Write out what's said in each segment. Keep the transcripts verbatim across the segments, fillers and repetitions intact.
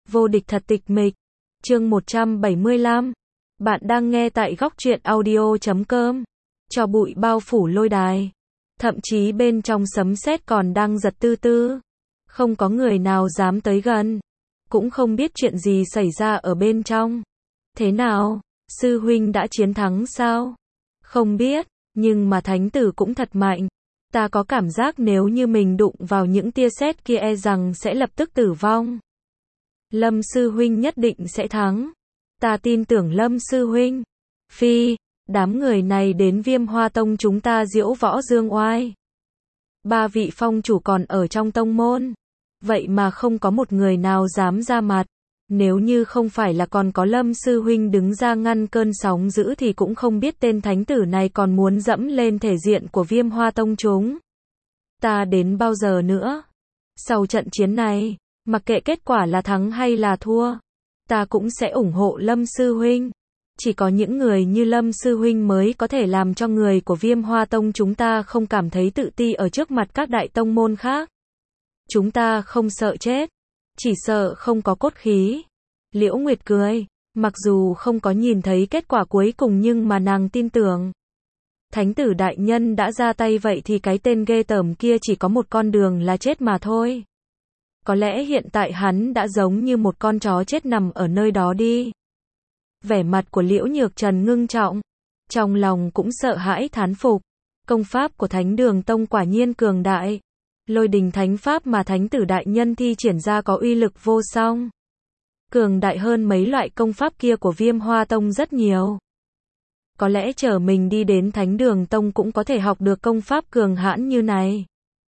Vô địch thật tịch mịch. Chương một trăm bảy mươi lăm. Bạn đang nghe tại góc truyện audio chấm com. Cho bụi bao phủ lôi đài. Thậm chí bên trong sấm sét còn đang giật tư tư. Không có người nào dám tới gần. Cũng không biết chuyện gì xảy ra ở bên trong. Thế nào? Sư huynh đã chiến thắng sao? Không biết, nhưng mà thánh tử cũng thật mạnh. Ta có cảm giác nếu như mình đụng vào những tia sét kia e rằng sẽ lập tức tử vong. Lâm sư huynh nhất định sẽ thắng. Ta tin tưởng Lâm sư huynh. Phi, đám người này đến Viêm Hoa Tông chúng ta diễu võ dương oai. Ba vị phong chủ còn ở trong tông môn. Vậy mà không có một người nào dám ra mặt. Nếu như không phải là còn có Lâm sư huynh đứng ra ngăn cơn sóng dữ thì cũng không biết tên thánh tử này còn muốn dẫm lên thể diện của Viêm Hoa Tông chúng. Ta đến bao giờ nữa? Sau trận chiến này, mặc kệ kết quả là thắng hay là thua, ta cũng sẽ ủng hộ Lâm sư huynh. Chỉ có những người như Lâm sư huynh mới có thể làm cho người của Viêm Hoa Tông chúng ta không cảm thấy tự ti ở trước mặt các đại tông môn khác. Chúng ta không sợ chết, chỉ sợ không có cốt khí. Liễu Nguyệt cười, mặc dù không có nhìn thấy kết quả cuối cùng nhưng mà nàng tin tưởng. Thánh tử đại nhân đã ra tay vậy thì cái tên ghê tởm kia chỉ có một con đường là chết mà thôi. Có lẽ hiện tại hắn đã giống như một con chó chết nằm ở nơi đó đi. Vẻ mặt của Liễu Nhược Trần ngưng trọng, trong lòng cũng sợ hãi thán phục. Công pháp của Thánh Đường Tông quả nhiên cường đại. Lôi đình thánh pháp mà thánh tử đại nhân thi triển ra có uy lực vô song. Cường đại hơn mấy loại công pháp kia của Viêm Hoa Tông rất nhiều. Có lẽ chờ mình đi đến Thánh Đường Tông cũng có thể học được công pháp cường hãn như này.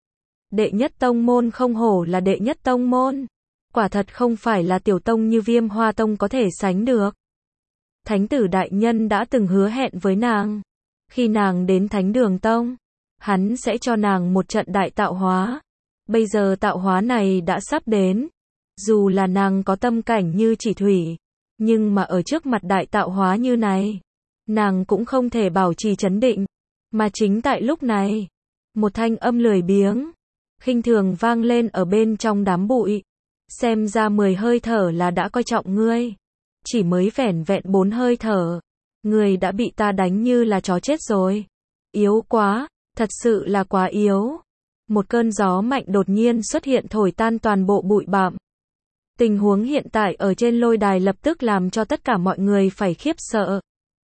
Đệ nhất tông môn không hổ là đệ nhất tông môn. Quả thật không phải là tiểu tông như Viêm Hoa Tông có thể sánh được. Thánh tử đại nhân đã từng hứa hẹn với nàng. Khi nàng đến Thánh Đường Tông, hắn sẽ cho nàng một trận đại tạo hóa. Bây giờ tạo hóa này đã sắp đến. Dù là nàng có tâm cảnh như chỉ thủy, nhưng mà ở trước mặt đại tạo hóa như này, nàng cũng không thể bảo trì trấn định. Mà chính tại lúc này, một thanh âm lười biếng, khinh thường vang lên ở bên trong đám bụi. Xem ra mười hơi thở là đã coi trọng ngươi. Chỉ mới vẻn vẹn bốn hơi thở, ngươi đã bị ta đánh như là chó chết rồi. Yếu quá, thật sự là quá yếu. Một cơn gió mạnh đột nhiên xuất hiện thổi tan toàn bộ bụi bặm. Tình huống hiện tại ở trên lôi đài lập tức làm cho tất cả mọi người phải khiếp sợ.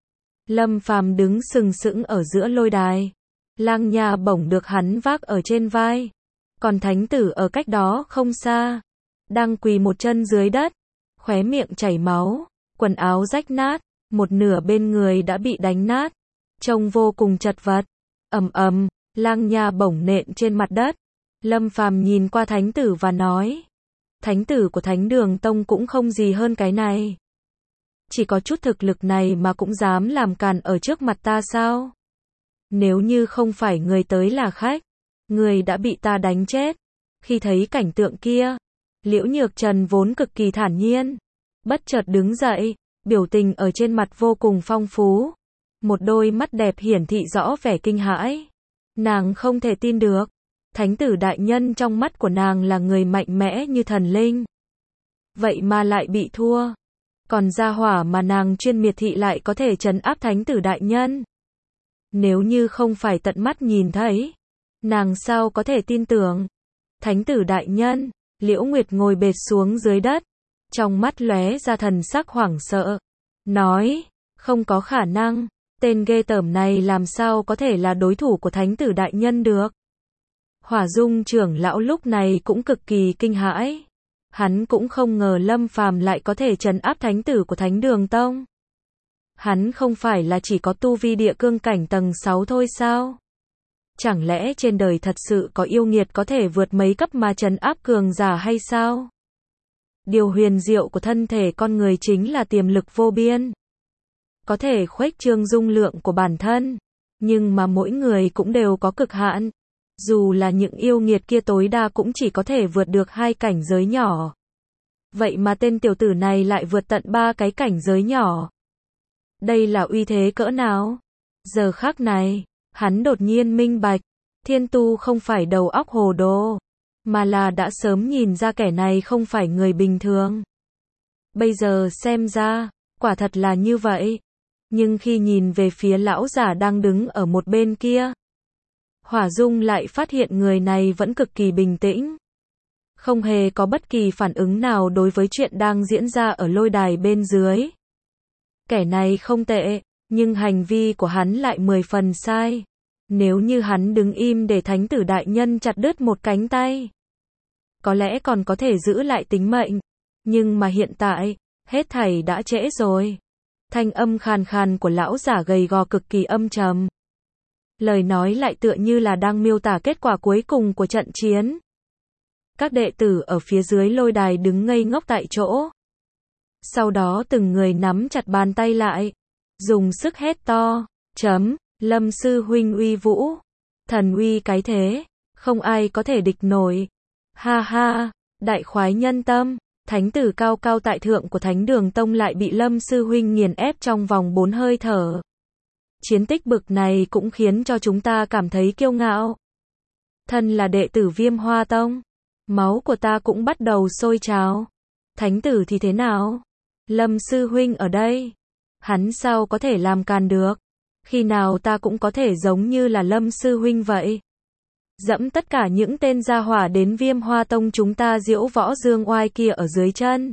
Lâm Phàm đứng sừng sững ở giữa lôi đài. Lang Nha bổng được hắn vác ở trên vai. Còn thánh tử ở cách đó không xa, đang quỳ một chân dưới đất, khóe miệng chảy máu, quần áo rách nát, một nửa bên người đã bị đánh nát, trông vô cùng chật vật. Ầm ầm, Lang Nha bổng nện trên mặt đất. Lâm Phàm nhìn qua thánh tử và nói: Thánh tử của Thánh Đường Tông cũng không gì hơn cái này. Chỉ có chút thực lực này mà cũng dám làm càn ở trước mặt ta sao? Nếu như không phải người tới là khách, người đã bị ta đánh chết. Khi thấy cảnh tượng kia, Liễu Nhược Trần vốn cực kỳ thản nhiên, bất chợt đứng dậy, biểu tình ở trên mặt vô cùng phong phú. Một đôi mắt đẹp hiển thị rõ vẻ kinh hãi. Nàng không thể tin được. Thánh tử đại nhân trong mắt của nàng là người mạnh mẽ như thần linh. Vậy mà lại bị thua. Còn gia hỏa mà nàng chuyên miệt thị lại có thể trấn áp thánh tử đại nhân. Nếu như không phải tận mắt nhìn thấy, nàng sao có thể tin tưởng. Thánh tử đại nhân, Liễu Nguyệt ngồi bệt xuống dưới đất, trong mắt lóe ra thần sắc hoảng sợ, nói, không có khả năng, tên ghê tởm này làm sao có thể là đối thủ của thánh tử đại nhân được. Hỏa Dung trưởng lão lúc này cũng cực kỳ kinh hãi. Hắn cũng không ngờ Lâm Phàm lại có thể trấn áp thánh tử của Thánh Đường Tông. Hắn không phải là chỉ có tu vi địa cương cảnh tầng sáu thôi sao? Chẳng lẽ trên đời thật sự có yêu nghiệt có thể vượt mấy cấp mà trấn áp cường giả hay sao? Điều huyền diệu của thân thể con người chính là tiềm lực vô biên. Có thể khuếch trương dung lượng của bản thân, nhưng mà mỗi người cũng đều có cực hạn. Dù là những yêu nghiệt kia tối đa cũng chỉ có thể vượt được hai cảnh giới nhỏ. Vậy mà tên tiểu tử này lại vượt tận ba cái cảnh giới nhỏ. Đây là uy thế cỡ nào? Giờ khắc này, hắn đột nhiên minh bạch, Thiên Tu không phải đầu óc hồ đồ, mà là đã sớm nhìn ra kẻ này không phải người bình thường. Bây giờ xem ra, quả thật là như vậy. Nhưng khi nhìn về phía lão giả đang đứng ở một bên kia, Hỏa Dung lại phát hiện người này vẫn cực kỳ bình tĩnh. Không hề có bất kỳ phản ứng nào đối với chuyện đang diễn ra ở lôi đài bên dưới. Kẻ này không tệ, nhưng hành vi của hắn lại mười phần sai. Nếu như hắn đứng im để thánh tử đại nhân chặt đứt một cánh tay, có lẽ còn có thể giữ lại tính mệnh. Nhưng mà hiện tại, hết thảy đã trễ rồi. Thanh âm khàn khàn của lão giả gầy gò cực kỳ âm trầm. Lời nói lại tựa như là đang miêu tả kết quả cuối cùng của trận chiến. Các đệ tử ở phía dưới lôi đài đứng ngây ngốc tại chỗ. Sau đó từng người nắm chặt bàn tay lại, dùng sức hét to, chấm, Lâm sư huynh uy vũ, thần uy cái thế, không ai có thể địch nổi. Ha ha, đại khoái nhân tâm, thánh tử cao cao tại thượng của Thánh Đường Tông lại bị Lâm sư huynh nghiền ép trong vòng bốn hơi thở. Chiến tích bực này cũng khiến cho chúng ta cảm thấy kiêu ngạo. Thân là đệ tử Viêm Hoa Tông, máu của ta cũng bắt đầu sôi trào. Thánh tử thì thế nào? Lâm sư huynh ở đây, hắn sao có thể làm càn được? Khi nào ta cũng có thể giống như là Lâm sư huynh vậy? Dẫm tất cả những tên gia hỏa đến Viêm Hoa Tông chúng ta diễu võ dương oai kia ở dưới chân.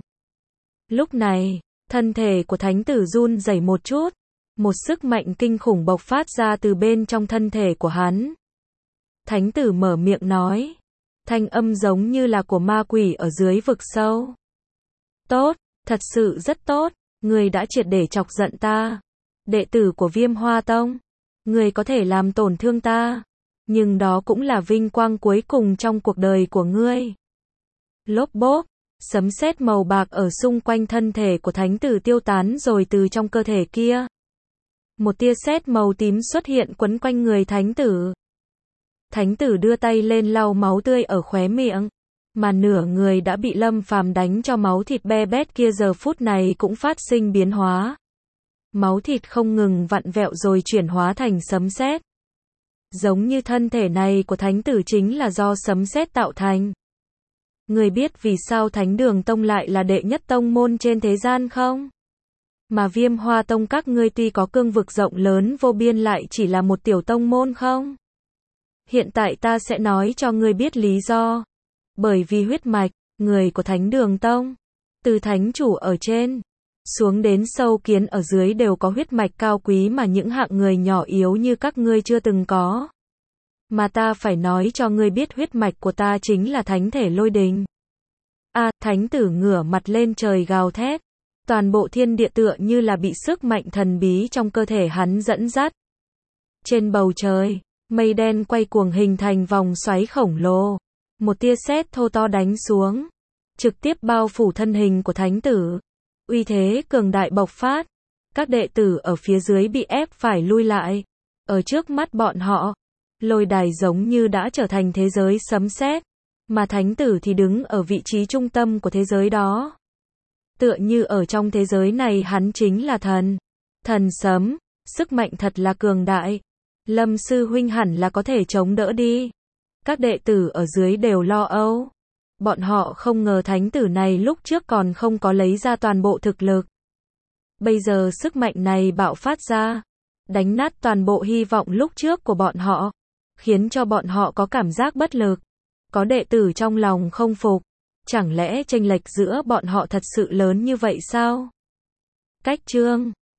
Lúc này, thân thể của thánh tử run rẩy một chút, một sức mạnh kinh khủng bộc phát ra từ bên trong thân thể của hắn. Thánh tử mở miệng nói, thanh âm giống như là của ma quỷ ở dưới vực sâu. Tốt, thật sự rất tốt, người đã triệt để chọc giận ta. Đệ tử của Viêm Hoa Tông, người có thể làm tổn thương ta, nhưng đó cũng là vinh quang cuối cùng trong cuộc đời của ngươi. Lốp bốp, sấm sét màu bạc ở xung quanh thân thể của thánh tử tiêu tán rồi từ trong cơ thể kia. Một tia sét màu tím xuất hiện quấn quanh người thánh tử. Thánh tử đưa tay lên lau máu tươi ở khóe miệng, mà nửa người đã bị Lâm Phàm đánh cho máu thịt be bét kia giờ phút này cũng phát sinh biến hóa. Máu thịt không ngừng vặn vẹo rồi chuyển hóa thành sấm sét. Giống như thân thể này của thánh tử chính là do sấm sét tạo thành. Người biết vì sao Thánh Đường Tông lại là đệ nhất tông môn trên thế gian không? Mà Viêm Hoa Tông các ngươi tuy có cương vực rộng lớn vô biên lại chỉ là một tiểu tông môn không? Hiện tại ta sẽ nói cho ngươi biết lý do. Bởi vì huyết mạch, người của Thánh Đường Tông, từ thánh chủ ở trên, xuống đến sâu kiến ở dưới đều có huyết mạch cao quý mà những hạng người nhỏ yếu như các ngươi chưa từng có. Mà ta phải nói cho ngươi biết huyết mạch của ta chính là thánh thể lôi đình. A, à, thánh tử ngửa mặt lên trời gào thét. Toàn bộ thiên địa tựa như là bị sức mạnh thần bí trong cơ thể hắn dẫn dắt. Trên bầu trời, mây đen quay cuồng hình thành vòng xoáy khổng lồ. Một tia sét thô to đánh xuống, trực tiếp bao phủ thân hình của thánh tử. Uy thế cường đại bộc phát. Các đệ tử ở phía dưới bị ép phải lui lại. Ở trước mắt bọn họ, lôi đài giống như đã trở thành thế giới sấm sét, mà thánh tử thì đứng ở vị trí trung tâm của thế giới đó. Tựa như ở trong thế giới này hắn chính là thần. Thần sấm, sức mạnh thật là cường đại. Lâm sư huynh hẳn là có thể chống đỡ đi. Các đệ tử ở dưới đều lo âu. Bọn họ không ngờ thánh tử này lúc trước còn không có lấy ra toàn bộ thực lực. Bây giờ sức mạnh này bạo phát ra, đánh nát toàn bộ hy vọng lúc trước của bọn họ, khiến cho bọn họ có cảm giác bất lực. Có đệ tử trong lòng không phục. Chẳng lẽ chênh lệch giữa bọn họ thật sự lớn như vậy sao? Cách chương